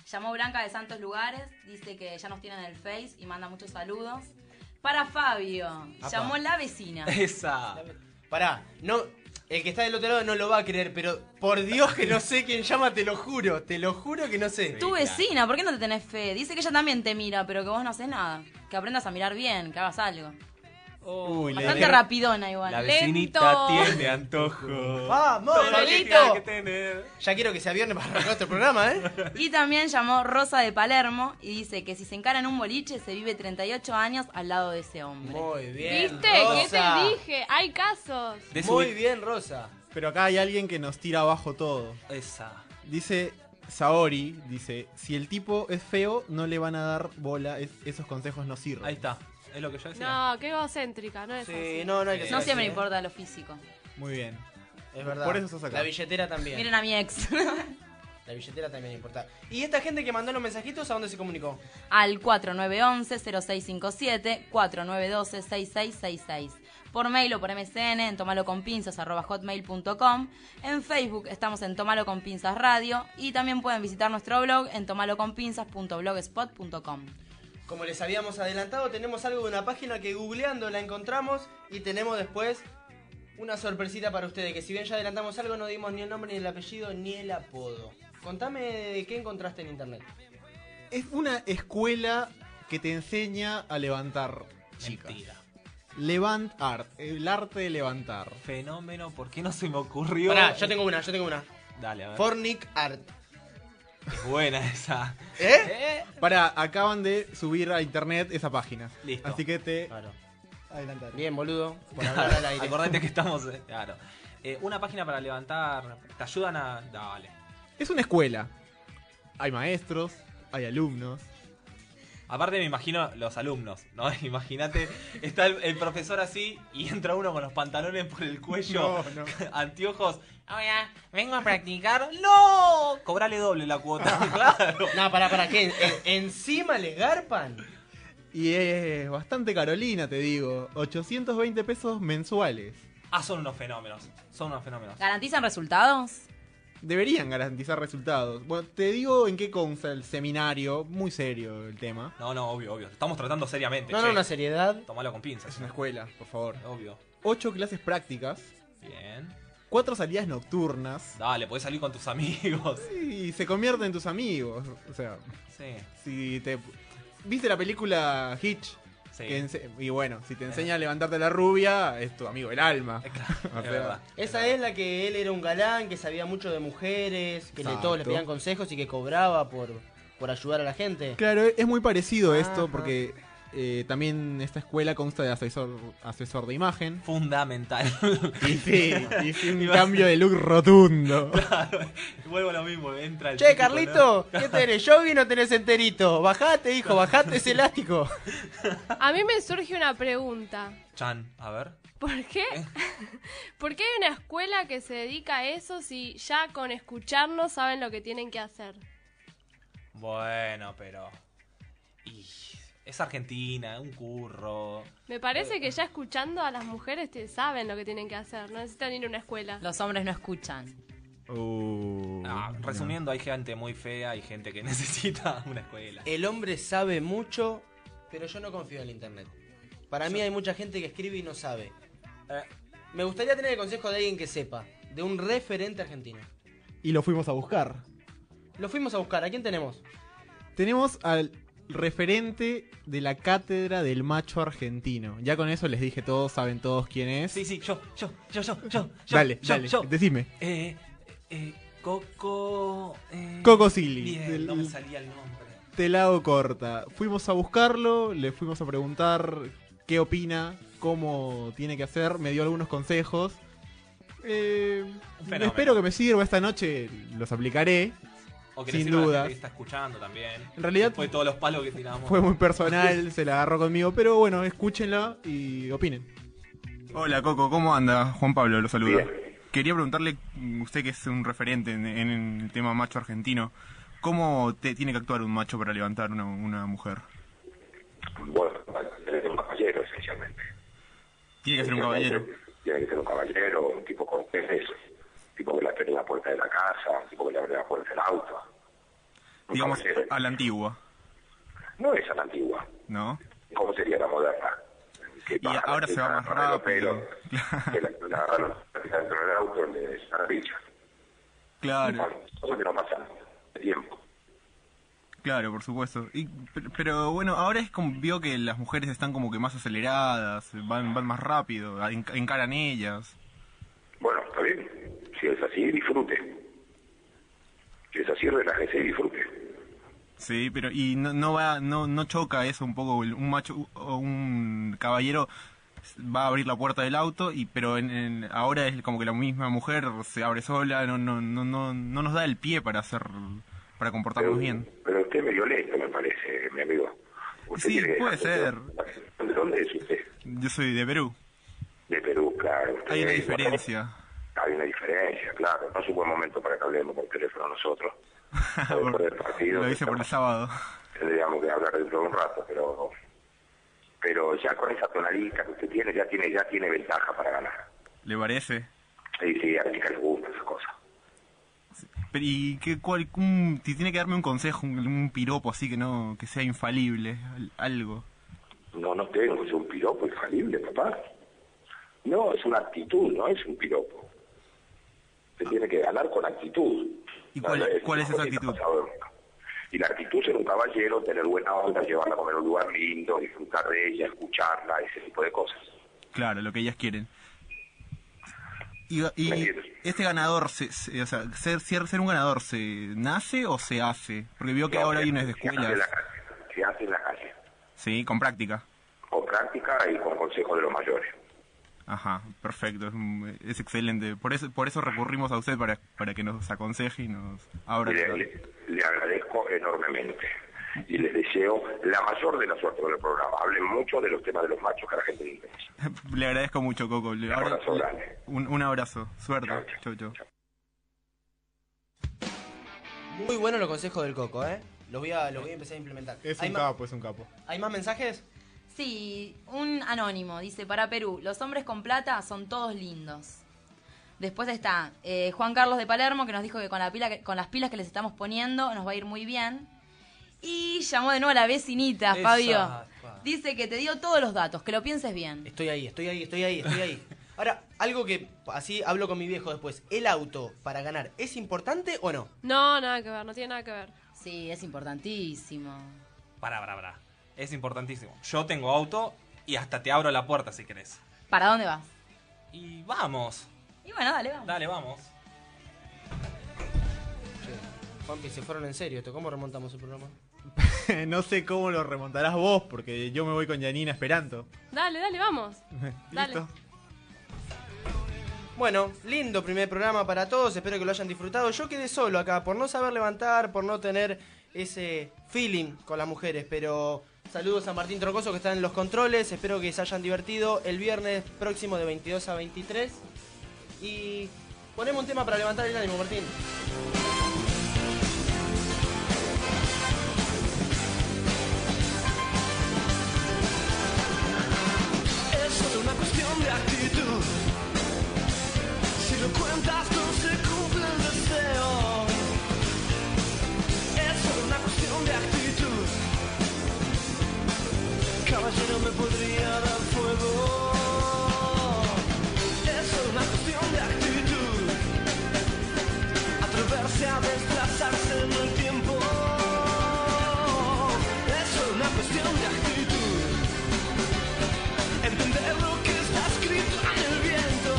Llamó Blanca de Santos Lugares, dice que ya nos tienen en el Face y manda muchos saludos. Para Fabio, Apa. llamó la vecina. Esa. Pará, no, el que está del otro lado no lo va a creer, pero por Dios que no sé quién llama, te lo juro que no sé. Tu vecina, ¿por qué no te tenés fe? Dice que ella también te mira, pero que vos no haces nada. Que aprendas a mirar bien, que hagas algo. Uy, Bastante rapidona igual. La vecinita Lento. tiene antojo. ¡Vamos, Pero Pablito! tiene que tener. Ya quiero que sea viernes para arrancar este programa, ¿eh? Y también llamó Rosa de Palermo y dice que si se encara en un boliche se vive 38 años al lado de ese hombre. Muy bien, ¿Viste? ¿Qué Rosa. te dije? Hay casos. Muy bien, Rosa. Pero acá hay alguien que nos tira abajo todo. Esa. Dice Saori, dice, si el tipo es feo, no le van a dar bola, esos consejos no sirven. Ahí está. Es lo que yo decía. No, qué egocéntrica, no es Sí, así. no hay que ser No así, siempre ¿eh? importa lo físico. Muy bien. Es verdad. Por eso sos acá. La billetera también. Miren a mi ex. La billetera también importa. ¿Y esta gente que mandó los mensajitos a dónde se comunicó? Al 4911-0657, 4912-6666. Por mail o por MSN en tomaloconpinzas@hotmail.com. En Facebook estamos en Tomalo con Pinzas Radio. Y también pueden visitar nuestro blog en tomaloconpinzas.blogspot.com. Como les habíamos adelantado, tenemos algo de una página que googleando la encontramos y tenemos después una sorpresita para ustedes, que si bien ya adelantamos algo no dimos ni el nombre, ni el apellido, ni el apodo. Contame de qué encontraste en internet. Es una escuela que te enseña a levantar, chicas. Mentira. Levant Art, el arte de levantar. Fenómeno, ¿por qué no se me ocurrió? Pará, yo tengo una. Dale, a ver. Fornic Art. Es buena esa. Para, acaban de subir a internet esa página. Listo. Así que te Claro. adelantar. Bien, boludo. Por hablar al aire. Acordate que estamos. Claro. Una página para levantar. Te ayudan a. Dale. Es una escuela. Hay maestros, hay alumnos. Aparte me imagino los alumnos, ¿no? Imagínate, está el profesor así y entra uno con los pantalones por el cuello, No. anteojos. Hola, vengo a practicar. ¡No! Cobrale doble la cuota, claro. No, pará, ¿qué? ¿Encima les garpan? Y es bastante Carolina, te digo. 820 pesos mensuales. Ah, son unos fenómenos. Son unos fenómenos. ¿Garantizan resultados? Deberían garantizar resultados. Bueno, te digo en qué consta el seminario. Muy serio el tema. No, obvio. Estamos tratando seriamente. No, che. una seriedad. Tomalo con pinzas. Es una escuela, por favor. Obvio. 8 clases prácticas. Bien. 4 salidas nocturnas. Dale, podés salir con tus amigos. Y se convierten en tus amigos. O sea, Sí. si te... ¿Viste la película Hitch? Sí. Y bueno, si te enseña a levantarte la rubia, es tu amigo el alma. Claro, O es sea, verdad. Esa es la que él era un galán, que sabía mucho de mujeres, que todos le Exacto. pedían consejos y que cobraba por ayudar a la gente. Claro, es muy parecido esto Ajá. porque también esta escuela consta de asesor de imagen. Fundamental. Y sí, hice un cambio de look rotundo. Claro, vuelvo a lo mismo, entra el Che, típico, Carlito, ¿no? ¿qué tenés? ¿Jogging o tenés enterito? Bajate, hijo, bajate ese elástico. A mí me surge una pregunta. Chan, a ver. ¿Por qué? ¿Por qué hay una escuela que se dedica a eso si ya con escucharnos saben lo que tienen que hacer? Bueno, pero... Y es Argentina, un curro. Me parece que ya escuchando a las mujeres saben lo que tienen que hacer. No necesitan ir a una escuela. Los hombres no escuchan. Resumiendo, hay gente muy fea, hay gente que necesita una escuela. El hombre sabe mucho, pero yo no confío en el internet. Para mí hay mucha gente que escribe y no sabe. Me gustaría tener el consejo de alguien que sepa, de un referente argentino. Y lo fuimos a buscar. Lo fuimos a buscar, ¿a quién tenemos? Tenemos al referente de la cátedra del macho argentino. Ya con eso les dije todos, saben todos quién es. Sí, yo. Dale, yo. decime. Coco... Coco Silly. Bien, no me salía el nombre. Te la hago corta. Fuimos a buscarlo, le fuimos a preguntar qué opina, cómo tiene que hacer, me dio algunos consejos. fenómeno. Espero que me sirva esta noche, los aplicaré. O que sin le sirva a la duda. gente que está escuchando también. En realidad Después de todos los palos que tiramos. Fue muy personal, se la agarró conmigo, pero bueno, escúchenla y opinen. Hola Coco, ¿cómo anda? Juan Pablo lo saluda. Quería preguntarle, usted que es un referente en el tema macho argentino, ¿cómo tiene que actuar un macho para levantar una mujer? Bueno, tiene que ser un caballero, esencialmente. Tiene que ser un caballero. Tiene que ser un caballero, un tipo cortés, un tipo que le abre la puerta de la casa, un tipo que le abre la puerta del auto. digamos, a la antigua. No es a la antigua. ¿No? ¿Cómo sería la moderna? Que Y ahora se va más rápido. Que la agarran dentro del auto de la bicha. Claro. Cosas que no pasan de tiempo. Claro, por supuesto. Pero bueno, ahora es como vio que las mujeres están como que más aceleradas, van más rápido, encaran ellas. Bueno, está bien. Si es así, disfrute. Si es así, relájese y disfrute. Sí, pero y no choca eso un poco, un macho o un caballero va a abrir la puerta del auto pero ahora es como que la misma mujer se abre sola, no nos da el pie para comportarnos bien. Pero usted es medio lento, me parece, mi amigo. Sí, puede ser. ¿De dónde es usted? Yo soy de Perú. De Perú, claro. Hay una diferencia. Hay una diferencia, claro. No es un buen momento para que hablemos por teléfono nosotros. Por el partido. Lo hice por el sábado. Tendríamos que hablar dentro de un rato, pero ya con esa tonalista que usted tiene, ya tiene ventaja para ganar. ¿Le parece? Sí, a la chica le gusta esa cosa. Pero ¿y si tiene que darme un consejo, un piropo así que sea infalible, algo? No tengo, es un piropo infalible, papá. No, es una actitud, no es un piropo. Se tiene que ganar con actitud. ¿Y cuál es esa actitud? Y la actitud es ser un caballero, tener buena onda, llevarla a comer a un lugar lindo, disfrutar de ella, escucharla, ese tipo de cosas. Claro, lo que ellas quieren. Y este ganador, o sea, ser un ganador, ¿se nace o se hace? Porque vio que ahora hay unas escuelas. Se hace en la calle. Sí, con práctica. Con práctica y con consejo de los mayores. Ajá, perfecto, es excelente. Por eso recurrimos a usted para que nos aconseje y nos abra. Le agradezco enormemente y les deseo la mayor de la suerte con el programa. Hablen mucho de los temas de los machos que a la gente le interesa. Le agradezco mucho, Coco. Un abrazo grande. Un abrazo, suerte. Chau. Muy buenos los consejos del Coco, ¿eh? Los voy a empezar a implementar. Es un capo. ¿Hay más mensajes? Sí, un anónimo dice, para Perú, los hombres con plata son todos lindos. Después está Juan Carlos de Palermo, que nos dijo que con las pilas que les estamos poniendo nos va a ir muy bien. Y llamó de nuevo a la vecinita, Fabio. Dice que te dio todos los datos, que lo pienses bien. Estoy ahí. Ahora, algo que así hablo con mi viejo después. ¿El auto para ganar es importante o no? No, nada que ver, no tiene nada que ver. Sí, es importantísimo. Pará. Es importantísimo. Yo tengo auto y hasta te abro la puerta si querés. ¿Para dónde vas? Y vamos. Y bueno, dale, vamos. Dale, vamos. Juanpi, se fueron en serio. ¿Cómo remontamos el programa? No sé cómo lo remontarás vos, porque yo me voy con Janina esperando. Dale, vamos. Dale. ¿Listo? Bueno, lindo primer programa para todos. Espero que lo hayan disfrutado. Yo quedé solo acá por no saber levantar, por no tener ese feeling con las mujeres, pero saludos a Martín Troncoso que está en los controles. Espero que se hayan divertido el viernes próximo de 22 a 23. Y ponemos un tema para levantar el ánimo, Martín. Es solo una cuestión de actitud. Si lo cuentas no se cumple el deseo. Es solo una cuestión de actitud. Caballero, me podría dar fuego. Es solo una cuestión de actitud. Atreverse a desplazarse en el tiempo. Es solo una cuestión de actitud. Entender lo que está escrito en el viento.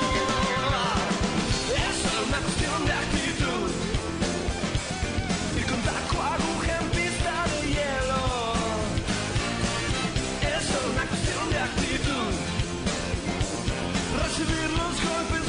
Es solo una cuestión de actitud. Ir con taco, aguja en pista de hielo. Es solo una cuestión de actitud. Recibir los golpes